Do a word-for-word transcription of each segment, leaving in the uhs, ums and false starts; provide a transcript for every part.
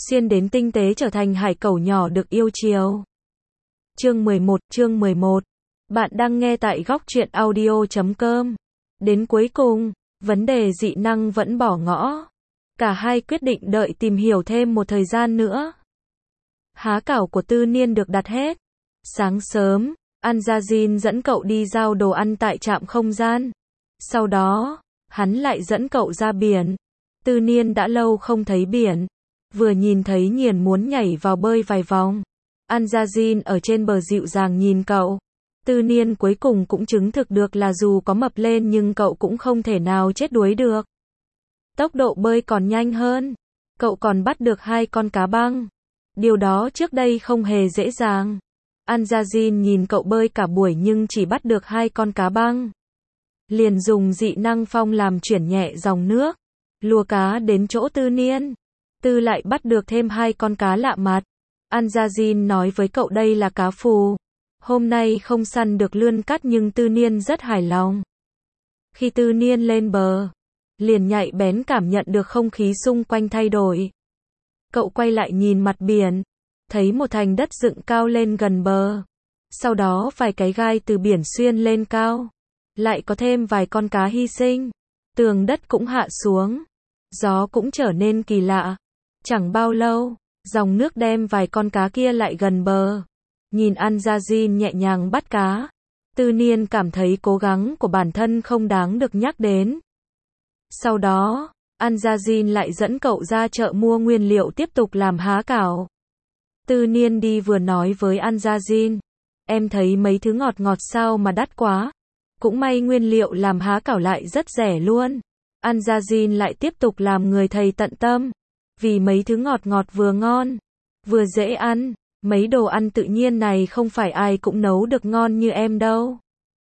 xuyên đến tinh tế trở thành hải cẩu nhỏ được yêu chiều. Chương mười một, chương mười một. Bạn đang nghe tại góc truyện audio chấm com. Đến cuối cùng, vấn đề dị năng vẫn bỏ ngõ. Cả hai quyết định đợi tìm hiểu thêm một thời gian nữa. Há cảo của Tư Niên được đặt hết. Sáng sớm, Anjazin dẫn cậu đi giao đồ ăn tại trạm không gian. Sau đó, hắn lại dẫn cậu ra biển. Tư Niên đã lâu không thấy biển. Vừa nhìn thấy liền muốn nhảy vào bơi vài vòng. Anjazin ở trên bờ dịu dàng nhìn cậu. Tư Niên cuối cùng cũng chứng thực được là dù có mập lên nhưng cậu cũng không thể nào chết đuối được. Tốc độ bơi còn nhanh hơn. Cậu còn bắt được hai con cá băng. Điều đó trước đây không hề dễ dàng. Anjazin nhìn cậu bơi cả buổi nhưng chỉ bắt được hai con cá băng. Liền dùng dị năng phong làm chuyển nhẹ dòng nước. Lùa cá đến chỗ Tư Niên. Tư lại bắt được thêm hai con cá lạ mặt. Anjazin nói với cậu đây là cá phù. Hôm nay không săn được lươn cắt nhưng Tư Niên rất hài lòng. Khi Tư Niên lên bờ, liền nhạy bén cảm nhận được không khí xung quanh thay đổi. Cậu quay lại nhìn mặt biển, thấy một thành đất dựng cao lên gần bờ. Sau đó vài cái gai từ biển xuyên lên cao. Lại có thêm vài con cá hy sinh. Tường đất cũng hạ xuống. Gió cũng trở nên kỳ lạ. Chẳng bao lâu, dòng nước đem vài con cá kia lại gần bờ. Nhìn Anjazin nhẹ nhàng bắt cá. Tư Niên cảm thấy cố gắng của bản thân không đáng được nhắc đến. Sau đó, Anjazin lại dẫn cậu ra chợ mua nguyên liệu tiếp tục làm há cảo. Tư Niên đi vừa nói với Anjazin. Em thấy mấy thứ ngọt ngọt sao mà đắt quá. Cũng may nguyên liệu làm há cảo lại rất rẻ luôn. Anjazin lại tiếp tục làm người thầy tận tâm. Vì mấy thứ ngọt ngọt vừa ngon, vừa dễ ăn. Mấy đồ ăn tự nhiên này không phải ai cũng nấu được ngon như em đâu.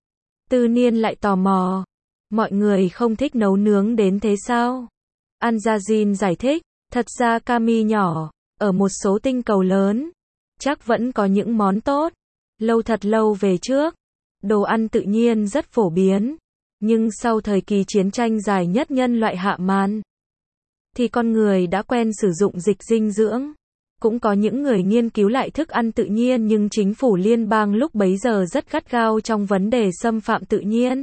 Tư Niên lại tò mò. Mọi người không thích nấu nướng đến thế sao? Anjazin giải thích. Thật ra Kami nhỏ, ở một số tinh cầu lớn, chắc vẫn có những món tốt. Lâu thật lâu về trước, đồ ăn tự nhiên rất phổ biến. Nhưng sau thời kỳ chiến tranh dài nhất nhân loại hạ màn, thì con người đã quen sử dụng dịch dinh dưỡng. Cũng có những người nghiên cứu lại thức ăn tự nhiên nhưng chính phủ liên bang lúc bấy giờ rất gắt gao trong vấn đề xâm phạm tự nhiên.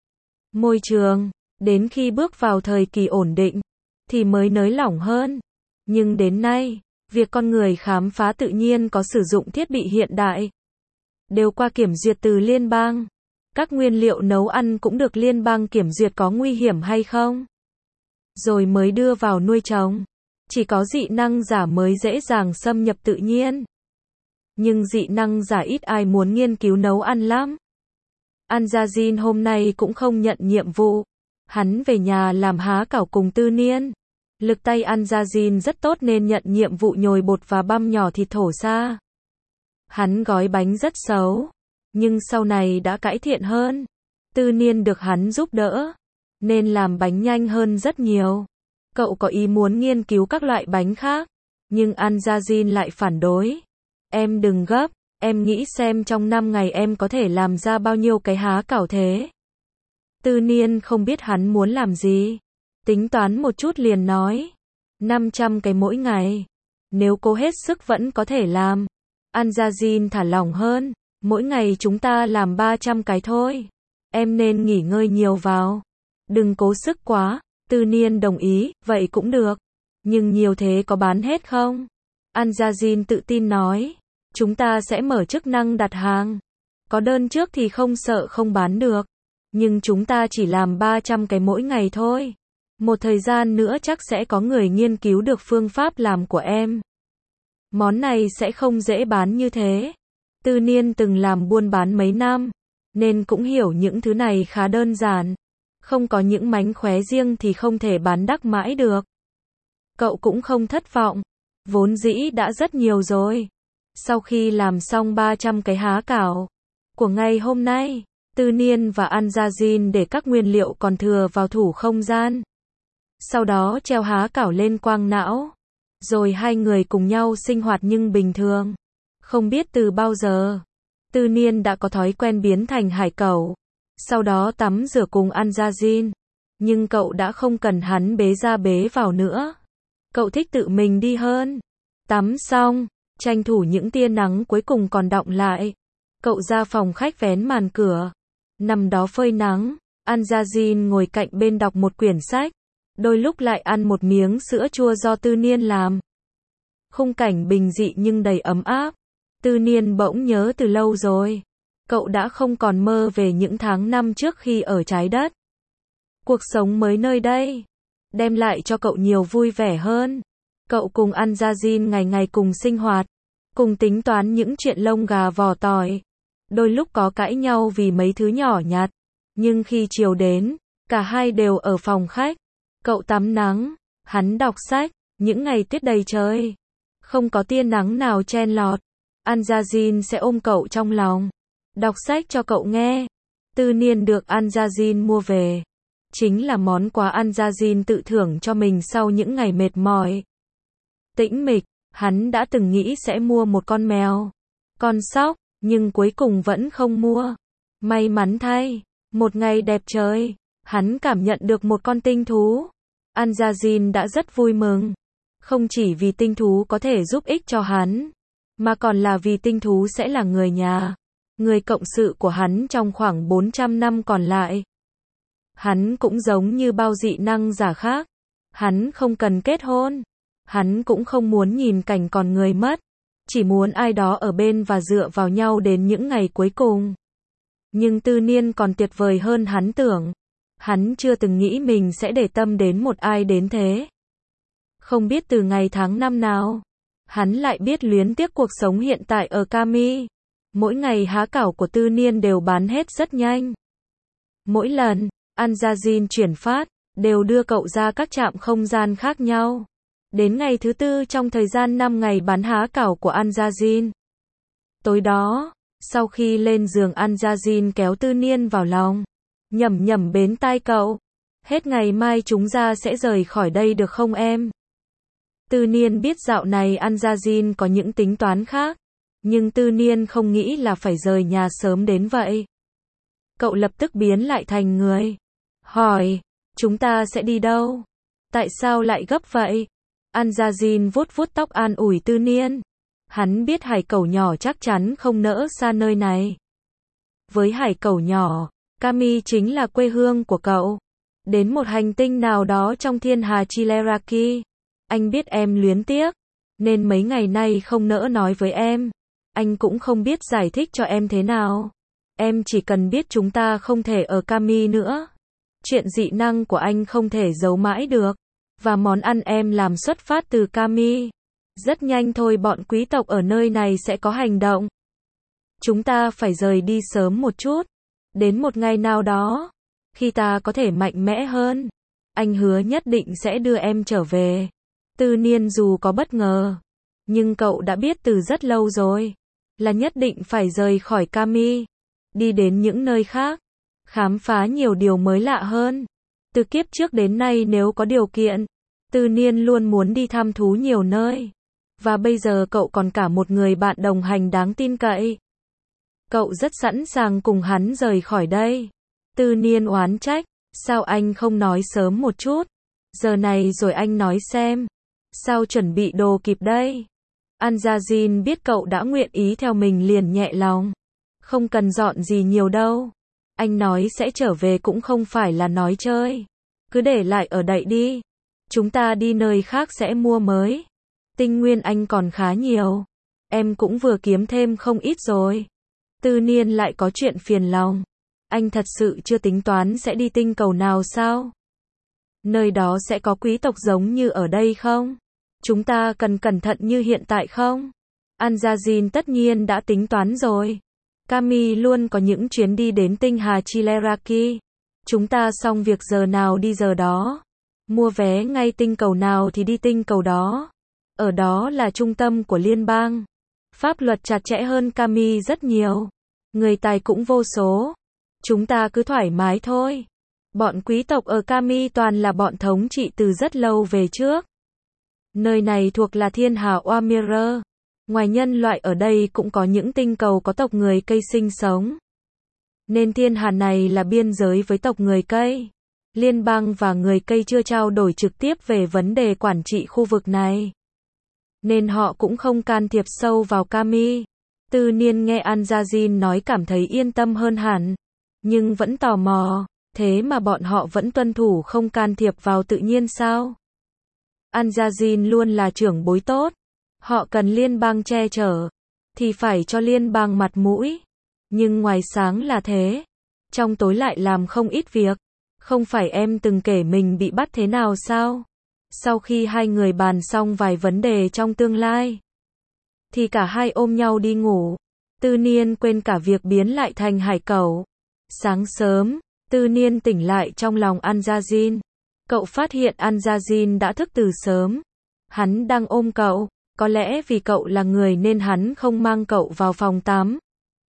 Môi trường, đến khi bước vào thời kỳ ổn định, thì mới nới lỏng hơn. Nhưng đến nay, việc con người khám phá tự nhiên có sử dụng thiết bị hiện đại, đều qua kiểm duyệt từ liên bang. Các nguyên liệu nấu ăn cũng được liên bang kiểm duyệt có nguy hiểm hay không. Rồi mới đưa vào nuôi trồng. Chỉ có dị năng giả mới dễ dàng xâm nhập tự nhiên. Nhưng dị năng giả ít ai muốn nghiên cứu nấu ăn lắm. Anjazin hôm nay cũng không nhận nhiệm vụ. Hắn về nhà làm há cảo cùng Tư Niên. Lực tay Anjazin rất tốt nên nhận nhiệm vụ nhồi bột và băm nhỏ thịt thổ sa. Hắn gói bánh rất xấu. Nhưng sau này đã cải thiện hơn. Tư Niên được hắn giúp đỡ. Nên làm bánh nhanh hơn rất nhiều. Cậu có ý muốn nghiên cứu các loại bánh khác. Nhưng Anjazin lại phản đối. Em đừng gấp. Em nghĩ xem trong năm ngày em có thể làm ra bao nhiêu cái há cảo thế. Tư Niên không biết hắn muốn làm gì. Tính toán một chút liền nói. năm trăm cái mỗi ngày. Nếu cố hết sức vẫn có thể làm. Anjazin thả lỏng hơn. Mỗi ngày chúng ta làm ba trăm cái thôi. Em nên nghỉ ngơi nhiều vào. Đừng cố sức quá. Tư Niên đồng ý, vậy cũng được. Nhưng nhiều thế có bán hết không? Anjazin tự tin nói. Chúng ta sẽ mở chức năng đặt hàng. Có đơn trước thì không sợ không bán được. Nhưng chúng ta chỉ làm ba trăm cái mỗi ngày thôi. Một thời gian nữa chắc sẽ có người nghiên cứu được phương pháp làm của em. Món này sẽ không dễ bán như thế. Tư Niên từng làm buôn bán mấy năm, nên cũng hiểu những thứ này khá đơn giản. Không có những mánh khóe riêng thì không thể bán đắt mãi được. Cậu cũng không thất vọng. Vốn dĩ đã rất nhiều rồi. Sau khi làm xong ba trăm cái há cảo của ngày hôm nay, Tư Niên và Anjazin để các nguyên liệu còn thừa vào thủ không gian. Sau đó treo há cảo lên quang não. Rồi hai người cùng nhau sinh hoạt nhưng bình thường. Không biết từ bao giờ, Tư Niên đã có thói quen biến thành hải cẩu. Sau đó tắm rửa cùng Anjazin. Nhưng cậu đã không cần hắn bế ra bế vào nữa. Cậu thích tự mình đi hơn. Tắm xong, tranh thủ những tia nắng cuối cùng còn đọng lại. Cậu ra phòng khách vén màn cửa. Nằm đó phơi nắng. An-Gia-Jin ngồi cạnh bên đọc một quyển sách. Đôi lúc lại ăn một miếng sữa chua do Tư Niên làm. Khung cảnh bình dị nhưng đầy ấm áp. Tư Niên bỗng nhớ từ lâu rồi. Cậu đã không còn mơ về những tháng năm trước khi ở trái đất. Cuộc sống mới nơi đây đem lại cho cậu nhiều vui vẻ hơn. Cậu cùng An-Gia-Jin ngày ngày cùng sinh hoạt, cùng tính toán những chuyện lông gà vỏ tỏi. Đôi lúc có cãi nhau vì mấy thứ nhỏ nhặt, nhưng khi chiều đến, cả hai đều ở phòng khách. Cậu tắm nắng, hắn đọc sách. Những ngày tuyết đầy trời, không có tia nắng nào chen lọt, An-Gia-Jin sẽ ôm cậu trong lòng, đọc sách cho cậu nghe. Tư Niên được An-Gia-Jin mua về, chính là món quà An-Gia-Jin tự thưởng cho mình sau những ngày mệt mỏi. Tĩnh mịch, hắn đã từng nghĩ sẽ mua một con mèo, con sóc, nhưng cuối cùng vẫn không mua. May mắn thay, một ngày đẹp trời, hắn cảm nhận được một con tinh thú. An-Gia-Jin đã rất vui mừng, không chỉ vì tinh thú có thể giúp ích cho hắn, mà còn là vì tinh thú sẽ là người nhà, người cộng sự của hắn trong khoảng bốn trăm năm còn lại. Hắn cũng giống như bao dị năng giả khác, hắn không cần kết hôn, hắn cũng không muốn nhìn cảnh còn người mất, chỉ muốn ai đó ở bên và dựa vào nhau đến những ngày cuối cùng. Nhưng Tư Niên còn tuyệt vời hơn hắn tưởng. Hắn chưa từng nghĩ mình sẽ để tâm đến một ai đến thế. Không biết từ ngày tháng năm nào, hắn lại biết luyến tiếc cuộc sống hiện tại ở Kami. Mỗi ngày há cảo của Tư Niên đều bán hết rất nhanh. Mỗi lần, An-Gia-Jin chuyển phát, đều đưa cậu ra các trạm không gian khác nhau. Đến ngày thứ tư trong thời gian năm ngày bán há cảo của An-Gia-Jin. Tối đó, sau khi lên giường An-Gia-Jin kéo Tư Niên vào lòng, nhẩm nhẩm bên tai cậu. Hết ngày mai chúng ta sẽ rời khỏi đây được không em? Tư Niên biết dạo này An-Gia-Jin có những tính toán khác, nhưng Tư Niên không nghĩ là phải rời nhà sớm đến vậy. Cậu lập tức biến lại thành người. Hỏi, chúng ta sẽ đi đâu? Tại sao lại gấp vậy? An-Gia-Jin vuốt vuốt tóc an ủi Tư Niên. Hắn biết hải cẩu nhỏ chắc chắn không nỡ xa nơi này. Với hải cẩu nhỏ, Kami chính là quê hương của cậu. Đến một hành tinh nào đó trong thiên hà Chileraki. Anh biết em luyến tiếc, nên mấy ngày nay không nỡ nói với em. Anh cũng không biết giải thích cho em thế nào. Em chỉ cần biết chúng ta không thể ở Kami nữa. Chuyện dị năng của anh không thể giấu mãi được. Và món ăn em làm xuất phát từ Kami. Rất nhanh thôi bọn quý tộc ở nơi này sẽ có hành động. Chúng ta phải rời đi sớm một chút. Đến một ngày nào đó, khi ta có thể mạnh mẽ hơn, anh hứa nhất định sẽ đưa em trở về. Tư Niên dù có bất ngờ, nhưng cậu đã biết từ rất lâu rồi, là nhất định phải rời khỏi Kami, đi đến những nơi khác, khám phá nhiều điều mới lạ hơn. Từ kiếp trước đến nay nếu có điều kiện, Tư Niên luôn muốn đi thăm thú nhiều nơi. Và bây giờ cậu còn cả một người bạn đồng hành đáng tin cậy. Cậu rất sẵn sàng cùng hắn rời khỏi đây. Tư Niên oán trách, sao anh không nói sớm một chút? Giờ này rồi anh nói xem. Sao chuẩn bị đồ kịp đây? An-Gia-Jin biết cậu đã nguyện ý theo mình liền nhẹ lòng. Không cần dọn gì nhiều đâu. Anh nói sẽ trở về cũng không phải là nói chơi. Cứ để lại ở đậy đi. Chúng ta đi nơi khác sẽ mua mới. Tinh nguyên anh còn khá nhiều. Em cũng vừa kiếm thêm không ít rồi. Tư Niên lại có chuyện phiền lòng. Anh thật sự chưa tính toán sẽ đi tinh cầu nào sao? Nơi đó sẽ có quý tộc giống như ở đây không? Chúng ta cần cẩn thận như hiện tại không? An-Gia-Jin tất nhiên đã tính toán rồi. Kami luôn có những chuyến đi đến tinh hà Chileraki. Chúng ta xong việc giờ nào đi giờ đó. Mua vé ngay tinh cầu nào thì đi tinh cầu đó. Ở đó là trung tâm của liên bang. Pháp luật chặt chẽ hơn Kami rất nhiều. Người tài cũng vô số. Chúng ta cứ thoải mái thôi. Bọn quý tộc ở Kami toàn là bọn thống trị từ rất lâu về trước. Nơi này thuộc là thiên hà Oamir. Ngoài nhân loại ở đây cũng có những tinh cầu có tộc người cây sinh sống. Nên thiên hà này là biên giới với tộc người cây. Liên bang và người cây chưa trao đổi trực tiếp về vấn đề quản trị khu vực này. nên họ cũng không can thiệp sâu vào Cami. Tư Niên nghe An-gia-jin nói cảm thấy yên tâm hơn hẳn, nhưng vẫn tò mò, thế mà bọn họ vẫn tuân thủ không can thiệp vào tự nhiên sao? An-gia-jin luôn là trưởng bối tốt, họ cần liên bang che chở, thì phải cho liên bang mặt mũi, nhưng ngoài sáng là thế, trong tối lại làm không ít việc, không phải em từng kể mình bị bắt thế nào sao? Sau khi hai người bàn xong vài vấn đề trong tương lai, thì cả hai ôm nhau đi ngủ. Tư Niên quên cả việc biến lại thành hải cẩu. Sáng sớm, Tư Niên tỉnh lại trong lòng An-gia-jin. Cậu phát hiện An-gia-jin đã thức từ sớm. Hắn đang ôm cậu, có lẽ vì cậu là người nên hắn không mang cậu vào phòng tắm.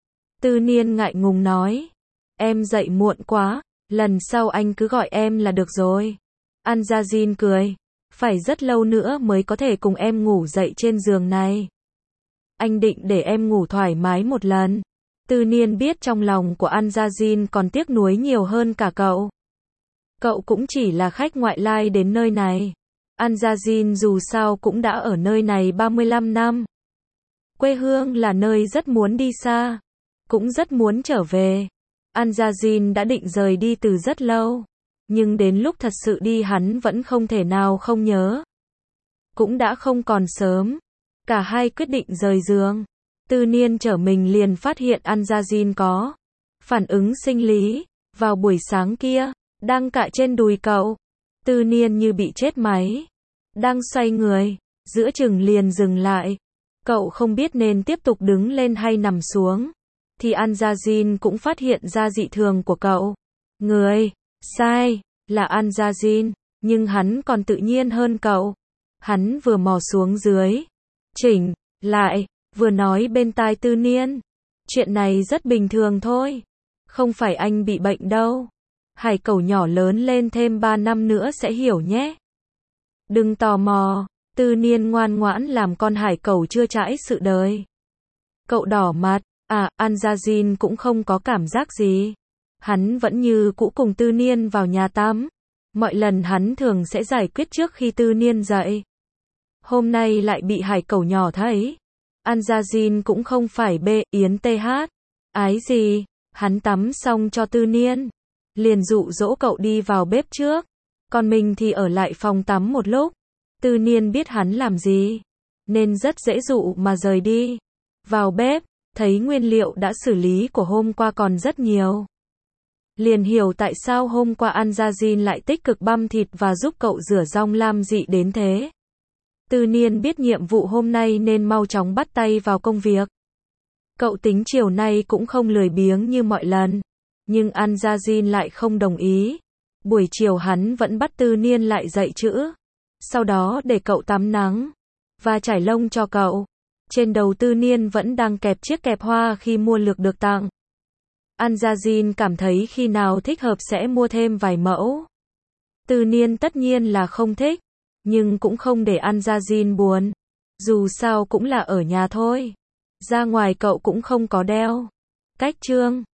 Tư Niên ngại ngùng nói, em dậy muộn quá, lần sau anh cứ gọi em là được rồi. An-gia-jin cười, phải rất lâu nữa mới có thể cùng em ngủ dậy trên giường này. Anh định để em ngủ thoải mái một lần. Tư Niên biết trong lòng của An-gia-jin còn tiếc nuối nhiều hơn cả cậu. Cậu cũng chỉ là khách ngoại lai đến nơi này. An-gia-jin dù sao cũng đã ở nơi này ba mươi lăm năm. Quê hương là nơi rất muốn đi xa, cũng rất muốn trở về. An-gia-jin đã định rời đi từ rất lâu, nhưng đến lúc thật sự đi hắn vẫn không thể nào không nhớ. Cũng đã không còn sớm. Cả hai quyết định rời giường. Tư Niên trở mình liền phát hiện An-gia-jin có phản ứng sinh lý. Vào buổi sáng kia, đang cạ trên đùi cậu. Tư Niên như bị chết máy. Đang xoay người, giữa chừng liền dừng lại. Cậu không biết nên tiếp tục đứng lên hay nằm xuống. Thì An-gia-jin cũng phát hiện ra dị thường của cậu. Người sai là An-gia-jin, nhưng hắn còn tự nhiên hơn cậu. Hắn vừa mò xuống dưới, chỉnh lại, vừa nói bên tai Tư Niên. Chuyện này rất bình thường thôi. Không phải anh bị bệnh đâu. Hải cẩu nhỏ lớn lên thêm ba năm nữa sẽ hiểu nhé. Đừng tò mò. Tư Niên ngoan ngoãn làm con hải cẩu chưa trải sự đời. Cậu đỏ mặt. À, An-gia-jin cũng không có cảm giác gì. Hắn vẫn như cũ cùng Tư Niên vào nhà tắm. Mọi lần hắn thường sẽ giải quyết trước khi Tư Niên dậy. Hôm nay lại bị hải cẩu nhỏ thấy. An-gia-jin cũng không phải bê yến th. Ái gì, hắn tắm xong cho Tư Niên. Liền dụ dỗ cậu đi vào bếp trước. Còn mình thì ở lại phòng tắm một lúc. Tư Niên biết hắn làm gì, nên rất dễ dụ mà rời đi. Vào bếp, thấy nguyên liệu đã xử lý của hôm qua còn rất nhiều. Liền hiểu tại sao hôm qua An-gia-jin lại tích cực băm thịt và giúp cậu rửa rong lam dị đến thế. Tư Niên biết nhiệm vụ hôm nay nên mau chóng bắt tay vào công việc. Cậu tính chiều nay cũng không lười biếng như mọi lần. Nhưng An-gia-jin lại không đồng ý. Buổi chiều hắn vẫn bắt Tư Niên lại dạy chữ. Sau đó để cậu tắm nắng và trải lông cho cậu. Trên đầu Tư Niên vẫn đang kẹp chiếc kẹp hoa khi mua lược được tặng. An-gia-jin cảm thấy khi nào thích hợp sẽ mua thêm vài mẫu. Tư Niên tất nhiên là không thích, nhưng cũng không để An-gia-jin buồn. Dù sao cũng là ở nhà thôi. Ra ngoài cậu cũng không có đeo cách trương.